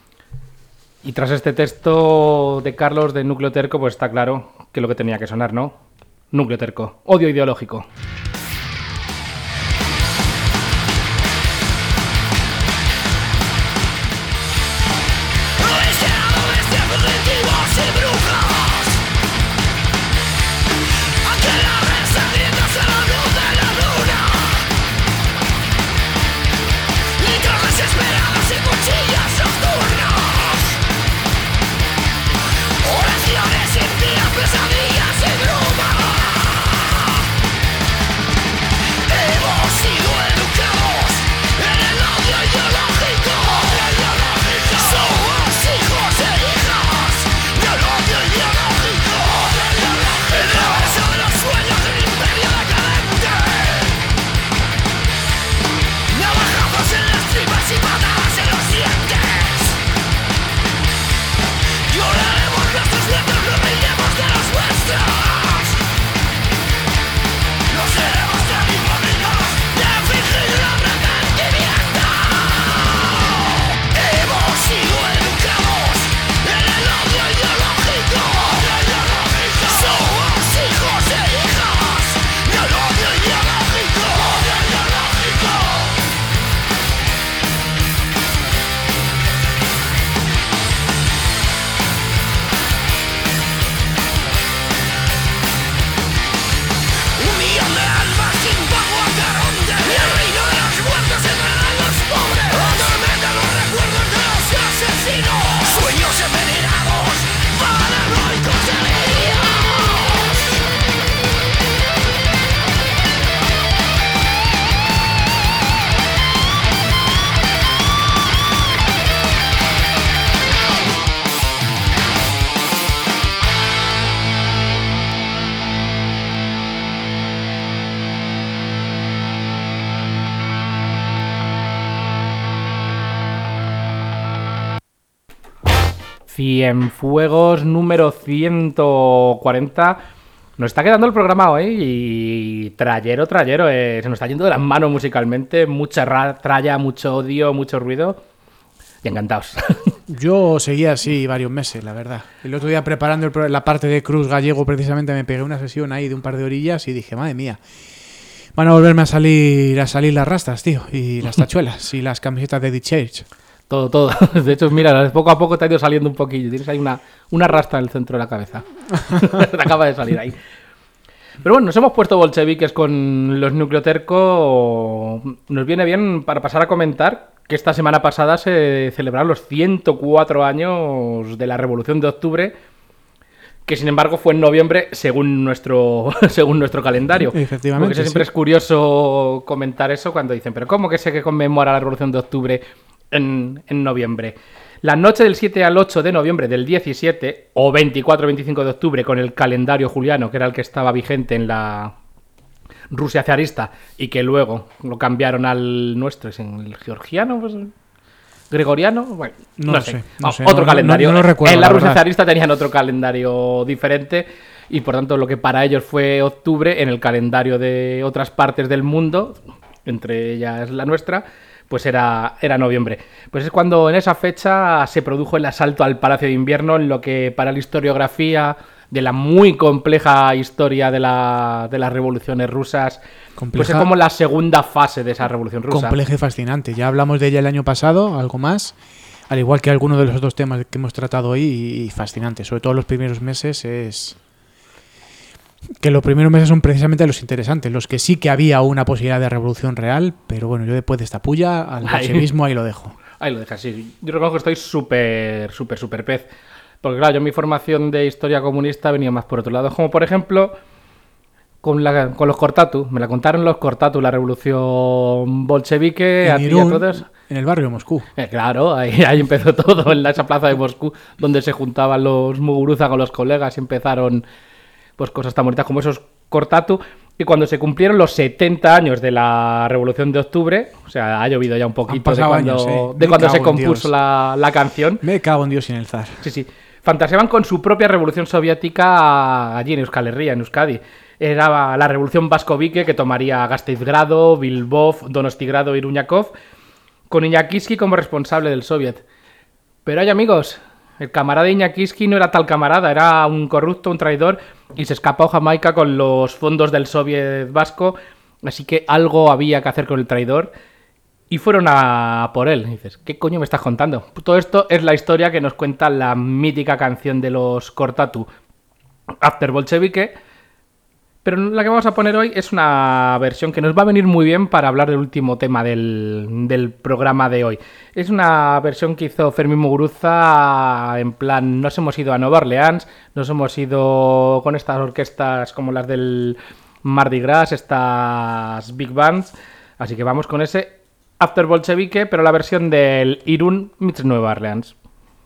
Y tras este texto de Carlos de Núcleo Terco, pues está claro que es lo que tenía que sonar, ¿no? Núcleo Terco. Odio ideológico.
Oraciones sin día, pesadillas y bruma. Sueños envenenados, paranoicos delirios.
Cienfuegos número ciento cuarenta. Nos está quedando el programa hoy y trayero, trayero. Eh, se nos está yendo de las manos musicalmente. Mucha ra- tralla, mucho odio, mucho ruido. Y encantados.
Yo seguía así varios meses, la verdad. El otro día preparando el pro- la parte de Cruz Gallego, precisamente me pegué una sesión ahí de un par de orillas y dije, madre mía, van a volverme a salir a salir las rastas, tío, y las tachuelas y las camisetas de The Church.
Todo, todo. De hecho, mira, poco a poco te ha ido saliendo un poquillo. Tienes ahí una, una rasta en el centro de la cabeza. Te acaba de salir ahí. Pero bueno, nos hemos puesto bolcheviques con los Nucleoterco. Nos viene bien para pasar a comentar que esta semana pasada se celebraron los ciento cuatro años de la Revolución de Octubre, que sin embargo fue en noviembre según nuestro según nuestro calendario.
Efectivamente,
Porque siempre
sí.
es curioso comentar eso cuando dicen, pero ¿cómo que se que conmemora la Revolución de Octubre en, en noviembre? La noche del siete al ocho de noviembre del diecisiete, o veinticuatro veinticinco de octubre, con el calendario juliano, que era el que estaba vigente en la Rusia zarista, y que luego lo cambiaron al nuestro, ¿es en el georgiano? Pues, ¿gregoriano? Bueno, no,
No
sé.
sé, no
Ah,
sé,
otro
no-
calendario.
no- no lo recuerdo,
en la,
la
Rusia
verdad.
zarista tenían otro calendario diferente, y por tanto lo que para ellos fue octubre, en el calendario de otras partes del mundo, entre ellas la nuestra, pues era, era noviembre. Pues es cuando en esa fecha se produjo el asalto al Palacio de Invierno, en lo que para la historiografía de la muy compleja historia de, la, de las revoluciones rusas, pues
Compleja.
es como la segunda fase de esa revolución rusa.
Compleja y fascinante. Ya hablamos de ella el año pasado, algo más, al igual que algunos de los otros temas que hemos tratado hoy, y fascinante. Sobre todo los primeros meses es... Que los primeros meses son precisamente los interesantes, los que sí que había una posibilidad de revolución real, pero bueno, yo después de esta puya, al
Ahí.
bolchevismo ahí lo dejo.
Ahí lo dejas, sí. Yo reconozco que estoy súper, súper, súper pez. Porque claro, yo mi formación de historia comunista venía más por otro lado. Como por ejemplo, con, la, con los Cortatu. Me la contaron los Cortatu, la revolución bolchevique. a
En
ti y a
Irún,
todos.
en el barrio de Moscú.
Eh, claro, ahí, ahí empezó todo, en la- esa plaza de Moscú, donde se juntaban los Muguruza con los colegas y empezaron pues cosas tan bonitas como esos Cortatu. Y cuando se cumplieron los setenta años de la Revolución de Octubre, o sea, ha llovido ya un poquito de
pasado
cuando,
años, eh.
de
Me
cuando se
cago en
compuso
Dios.
la, la canción.
Me cago en Dios y en el zar.
Sí, sí. Fantaseaban con su propia revolución soviética allí en Euskal Herria, en Euskadi. Era la revolución vascovique que tomaría Gasteiz-Grado, Bilbov, Donostigrado y Iruñakov, con Iñakiski como responsable del soviet. Pero hay amigos, el camarada Iñakiski no era tal camarada, era un corrupto, un traidor, y se escapó a Jamaica con los fondos del soviet vasco, así que algo había que hacer con el traidor. Y fueron a por él. Y dices, ¿qué coño me estás contando? Todo esto es la historia que nos cuenta la mítica canción de los Cortatu, After Bolshevike. Pero la que vamos a poner hoy es una versión que nos va a venir muy bien para hablar del último tema del, del programa de hoy. Es una versión que hizo Fermín Muguruza en plan, nos hemos ido a Nueva Orleans, nos hemos ido con estas orquestas como las del Mardi Gras, estas big bands. Así que vamos con ese After Bolshevike, pero la versión del Irún meets Nueva Orleans.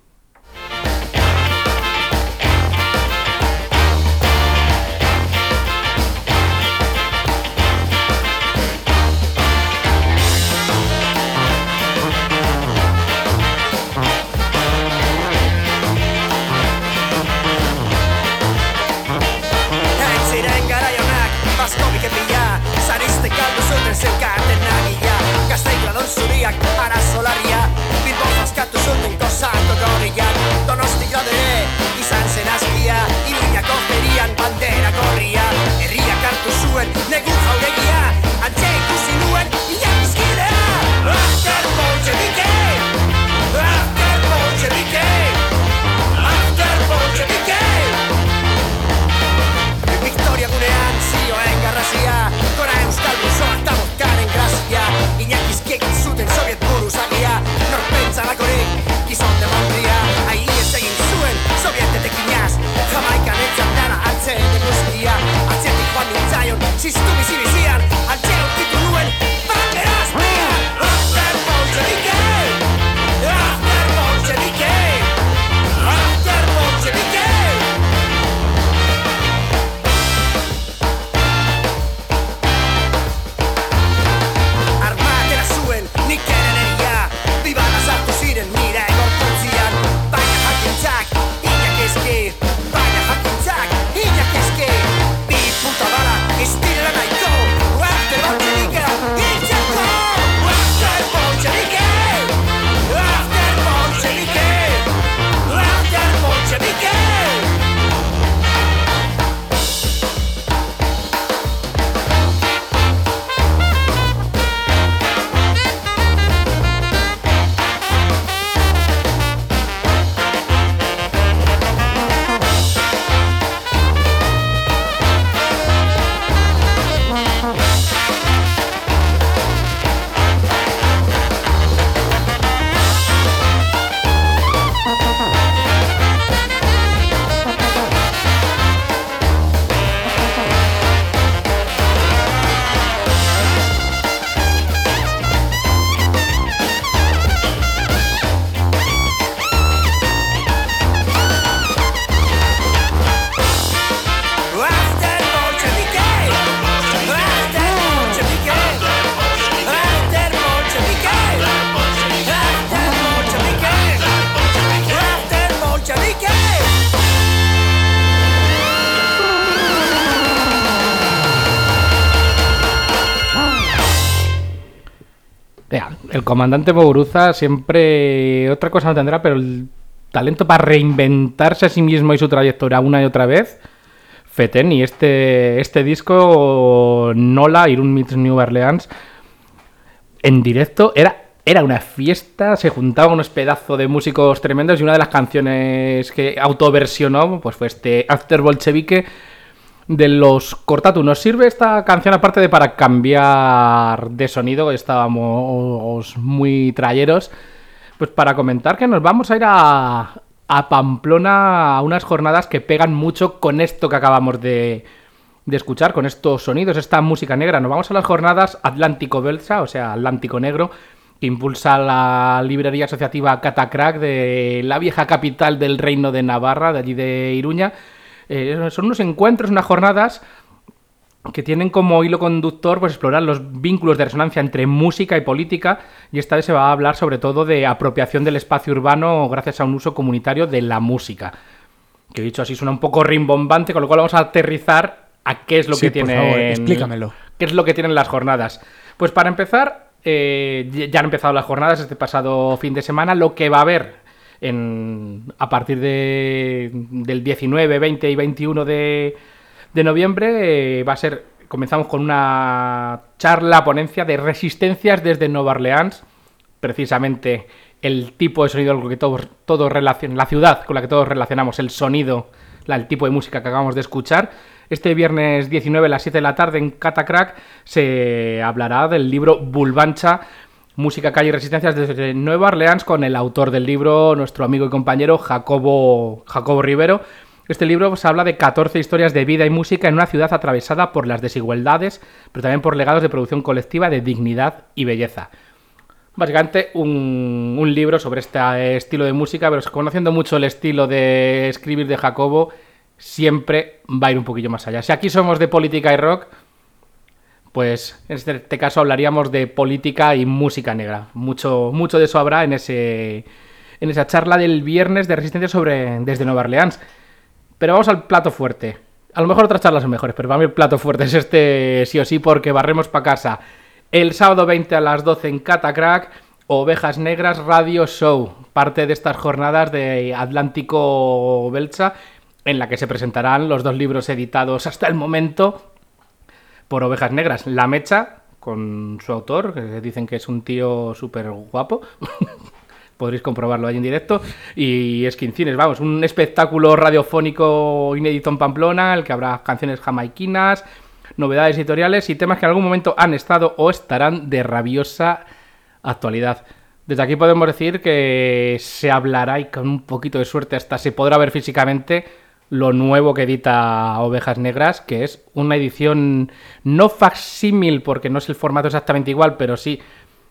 Ziren garaionak, Baskobik epila, Zaristek aldu zuten zeukaten nagia. Gazteigradon zuriak, arazolarria, Bilbo jaskatu zuten kozako gorriak. Donostigrado ere, izan zen azkia, Iruñako ferian bandera gorria. Herriak hartu zuen, negu jauregia, antxe ikusi nuen, Iñakizkidea. After Bolshevike, After Bolshevike, After Bolshevike. Victoria gunean zioen garrazia, gora euskal buzoak eta bozkaren grazia. Iñakizkiek zuten soviet buruzagia, norpentzalakorik gizon demandria.
El comandante Muguruza siempre, otra cosa no tendrá, pero el talento para reinventarse a sí mismo y su trayectoria una y otra vez, fetén. Y este, este disco, Nola, Irún meets New Orleans, en directo, era, era una fiesta, se juntaban unos pedazos de músicos tremendos y una de las canciones que autoversionó pues fue este After Bolchevique de los Cortatu. Nos sirve esta canción aparte de para cambiar de sonido, estábamos muy trayeros, pues para comentar que nos vamos a ir a, a Pamplona a unas jornadas que pegan mucho con esto que acabamos de, de escuchar, con estos sonidos, esta música negra. Nos vamos a las jornadas Atlántico Belsa, o sea, Atlántico Negro, que impulsa la librería asociativa Catacrac de la vieja capital del Reino de Navarra, de allí de Iruña. Eh, son unos encuentros, unas jornadas que tienen como hilo conductor pues explorar los vínculos de resonancia entre música y política, y esta vez se va a hablar sobre todo de apropiación del espacio urbano gracias a un uso comunitario de la música, que dicho así suena un poco rimbombante, con lo cual vamos a aterrizar a qué es lo
Sí,
que
por
tienen,
favor, explícamelo.
qué es lo que tienen las jornadas. Pues para empezar, eh, ya han empezado las jornadas este pasado fin de semana. Lo que va a haber en, a partir de, del diecinueve, veinte y veintiuno de, de noviembre eh, va a ser, comenzamos con una charla, ponencia de resistencias desde Nueva Orleans, precisamente el tipo de sonido con el que todos, todos relacion, la ciudad con la que todos relacionamos el sonido, la, el tipo de música que acabamos de escuchar. Este viernes diecinueve a las siete de la tarde en Catacrac se hablará del libro Bulbancha, Música, Calle y Resistencias desde Nueva Orleans, con el autor del libro, nuestro amigo y compañero Jacobo, Jacobo Rivero. Este libro pues, habla de catorce historias de vida y música en una ciudad atravesada por las desigualdades, pero también por legados de producción colectiva de dignidad y belleza. Básicamente un, un libro sobre este estilo de música, pero conociendo mucho el estilo de escribir de Jacobo, siempre va a ir un poquillo más allá. Si aquí somos de política y rock, pues en este caso hablaríamos de política y música negra. Mucho, mucho de eso habrá en ese en esa charla del viernes de Resistencia sobre desde Nueva Orleans. Pero vamos al plato fuerte. A lo mejor otras charlas son mejores, pero para mí el plato fuerte es este sí o sí, porque barremos para casa. El sábado veinte a las doce en Catacrac, Ovejas Negras Radio Show, parte de estas jornadas de Atlántico Belsa, en la que se presentarán los dos libros editados hasta el momento por Ovejas Negras. La Mecha, con su autor, que dicen que es un tío súper guapo, podréis comprobarlo ahí en directo, y Esquincines, vamos, un espectáculo radiofónico inédito en Pamplona, en el que habrá canciones jamaiquinas, novedades editoriales y temas que en algún momento han estado o estarán de rabiosa actualidad. Desde aquí podemos decir que se hablará, y con un poquito de suerte hasta se podrá ver físicamente, lo nuevo que edita Ovejas Negras, que es una edición no facsímil, porque no es el formato exactamente igual, pero sí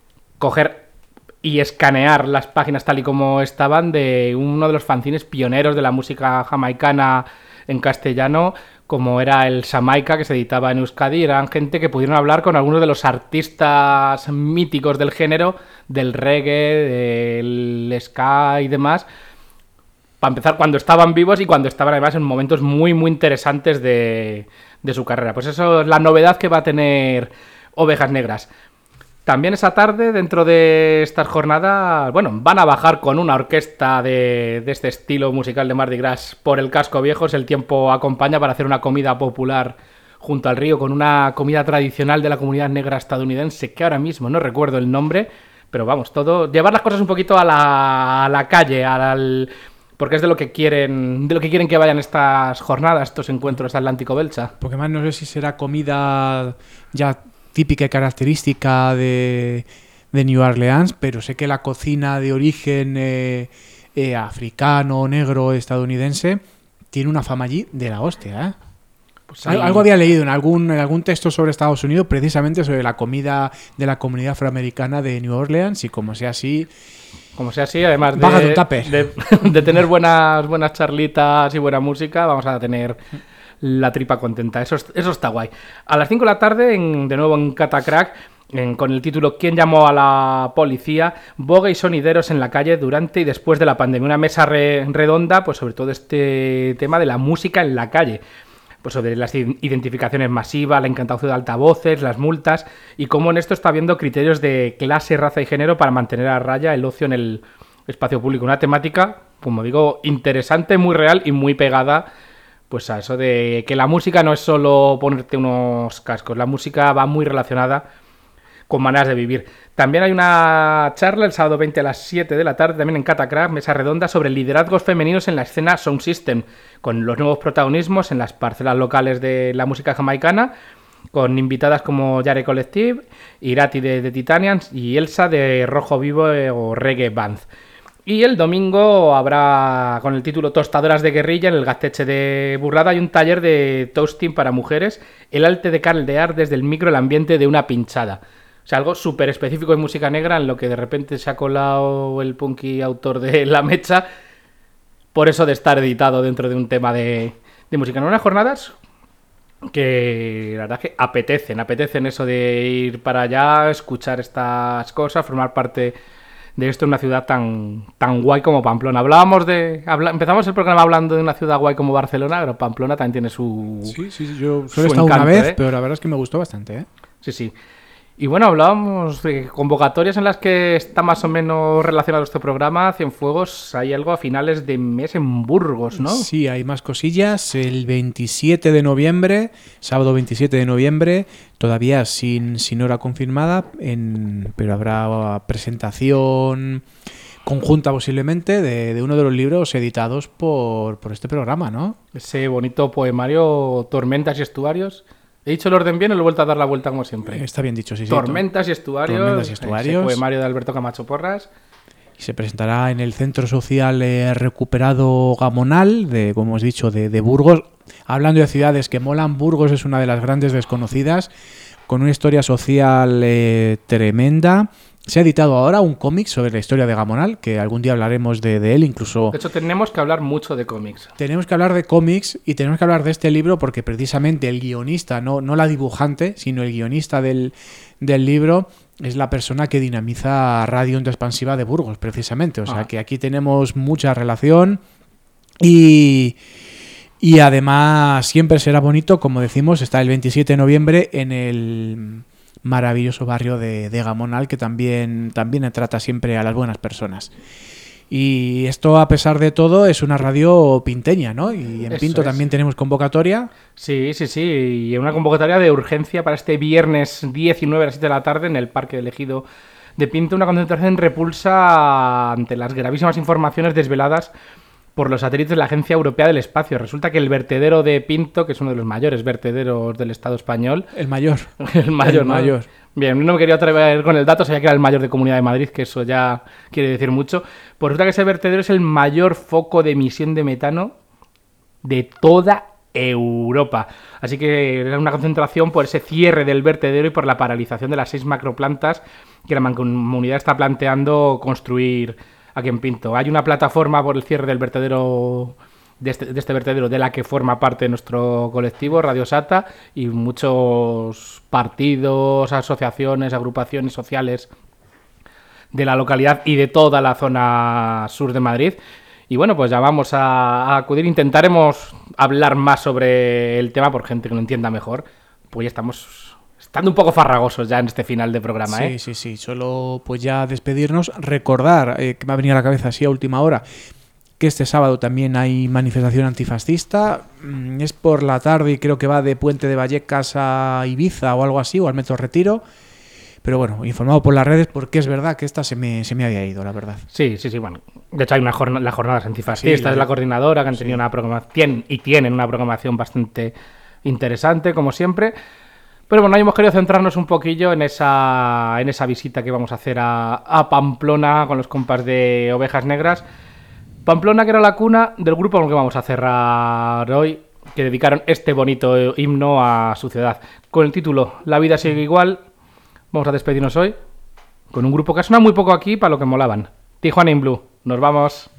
coger y escanear las páginas tal y como estaban de uno de los fanzines pioneros de la música jamaicana en castellano, como era el Jamaica, que se editaba en Euskadi. Eran gente que pudieron hablar con algunos de los artistas míticos del género, del reggae, del ska y demás, para empezar, cuando estaban vivos y cuando estaban además en momentos muy muy interesantes de, de su carrera. Pues eso es la novedad que va a tener Ovejas Negras. También esa tarde, dentro de estas jornadas, bueno, van a bajar con una orquesta de, de este estilo musical de Mardi Gras por el Casco Viejo. El tiempo acompaña para hacer una comida popular junto al río, con una comida tradicional de la comunidad negra estadounidense, que ahora mismo no recuerdo el nombre, pero vamos, todo, llevar las cosas un poquito a la, a la calle, al, porque es de lo que quieren, de lo que quieren que vayan estas jornadas, estos encuentros Atlántico Belsa.
Porque más no sé si será comida ya típica y característica de, de New Orleans, pero sé que la cocina de origen eh, eh, africano, negro, estadounidense tiene una fama allí de la hostia, ¿eh? Pues hay... Algo había leído en algún, en algún texto sobre Estados Unidos, precisamente sobre la comida de la comunidad afroamericana de New Orleans, y como sea así...
Como sea así, además
de,
de, de, de tener buenas, buenas charlitas y buena música, vamos a tener la tripa contenta. Eso, eso está guay. A las cinco de la tarde, en, de nuevo en Catacrac, en, con el título ¿Quién llamó a la policía? Boga y sonideros en la calle durante y después de la pandemia. Una mesa re, redonda, pues sobre todo este tema de la música en la calle. pues sobre las identificaciones masivas, la incautación de altavoces, las multas, y cómo en esto está habiendo criterios de clase, raza y género para mantener a raya el ocio en el espacio público. Una temática, como digo, interesante, muy real y muy pegada pues a eso de que la música no es solo ponerte unos cascos, la música va muy relacionada con maneras de vivir. También hay una charla el sábado veinte a las siete de la tarde, también en Catacraft, mesa redonda sobre liderazgos femeninos en la escena Sound System, con los nuevos protagonismos en las parcelas locales de la música jamaicana, con invitadas como Yare Collective, Irati de, de Titanians y Elsa de Rojo Vivo eh, o Reggae Band. Y el domingo habrá, con el título Tostadoras de Guerrilla, en el Gasteche de Burlada, hay un taller de toasting para mujeres, el arte de caldear desde el micro el ambiente de una pinchada. O sea, algo súper específico de música negra, en lo que de repente se ha colado el punky autor de La Mecha, por eso de estar editado dentro de un tema de, de música. En unas jornadas que la verdad que apetecen, apetecen eso de ir para allá, escuchar estas cosas, formar parte de esto en una ciudad tan, tan guay como Pamplona. Hablábamos de... Habla, empezamos el programa hablando de una ciudad guay como Barcelona, pero Pamplona también tiene su...
Sí, sí, sí, yo solo he estado una vez, ¿eh? Pero la verdad es que me gustó bastante, ¿eh?
Sí, sí. Y bueno, hablábamos de convocatorias en las que está más o menos relacionado este programa. Cienfuegos, hay algo a finales de mes en Burgos, ¿no?
Sí, hay más cosillas. El veintisiete de noviembre, sábado veintisiete de noviembre, todavía sin, sin hora confirmada, en, pero habrá presentación conjunta posiblemente de, de uno de los libros editados por, por este programa, ¿no?
Ese bonito poemario Tormentas y Estuarios. ¿He dicho el orden bien o le he vuelto a dar la vuelta como siempre?
Está bien dicho, sí, sí.
Tormentas y Estuarios.
Tormentas y Estuarios.
Ese poemario de Alberto Camacho Porras.
Y se presentará en el Centro Social eh, Recuperado Gamonal, de, como hemos dicho, de, de Burgos. Hablando de ciudades que molan, Burgos es una de las grandes desconocidas, con una historia social eh, tremenda. Se ha editado ahora un cómic sobre la historia de Gamonal, que algún día hablaremos de, de él, incluso...
De hecho, tenemos que hablar mucho de cómics.
Tenemos que hablar de cómics y tenemos que hablar de este libro porque precisamente el guionista, no, no la dibujante, sino el guionista del, del libro, es la persona que dinamiza Radio Onda Expansiva de Burgos, precisamente. O sea, ah. que aquí tenemos mucha relación y... Y además siempre será bonito, como decimos, está el veintisiete de noviembre en el... maravilloso barrio de, de Gamonal, que también, también trata siempre a las buenas personas. Y esto, a pesar de todo, es una radio pinteña, ¿no? Y en Eso Pinto es. También tenemos convocatoria.
Sí, sí, sí. Y una convocatoria de urgencia para este viernes diecinueve a las siete de la tarde en el Parque del Ejido de Pinto. Una concentración en repulsa ante las gravísimas informaciones desveladas por los satélites de la Agencia Europea del Espacio. Resulta que el vertedero de Pinto, que es uno de los mayores vertederos del Estado español...
El mayor.
el mayor,
el
¿no?
mayor.
Bien, no me quería atrever con el dato, sabía que era el mayor de Comunidad de Madrid, que eso ya quiere decir mucho. Pues resulta que ese vertedero es el mayor foco de emisión de metano de toda Europa. Así que era una concentración por ese cierre del vertedero y por la paralización de las seis macroplantas que la Mancomunidad está planteando construir aquí en Pinto. Hay una plataforma por el cierre del vertedero, de este, de este vertedero, de la que forma parte nuestro colectivo, Radio Sata, y muchos partidos, asociaciones, agrupaciones sociales de la localidad y de toda la zona sur de Madrid. Y bueno, pues ya vamos a, a acudir. Intentaremos hablar más sobre el tema por gente que lo entienda mejor. Pues ya estamos... Estando un poco farragosos ya en este final de programa,
sí,
¿eh?
Sí, sí, sí. Solo pues ya despedirnos. Recordar, eh, que me ha venido a la cabeza así a última hora, que este sábado también hay manifestación antifascista. Mm, es por la tarde y creo que va de Puente de Vallecas a Ibiza o algo así, o al Metro Retiro. Pero bueno, informado por las redes, porque es verdad que esta se me, se me había ido, la verdad.
Sí, sí, sí, bueno. De hecho hay una jornada, las jornadas antifascistas, sí, la, es la coordinadora, que han tenido sí. una programación, y tienen una programación bastante interesante, como siempre. Pero bueno, hemos querido centrarnos un poquillo en esa en esa visita que vamos a hacer a, a Pamplona con los compas de Ovejas Negras. Pamplona, que era la cuna del grupo con el que vamos a cerrar hoy, que dedicaron este bonito himno a su ciudad. Con el título La vida sigue igual, vamos a despedirnos hoy con un grupo que suena muy poco aquí para lo que molaban. Tijuana in Blue. Nos vamos.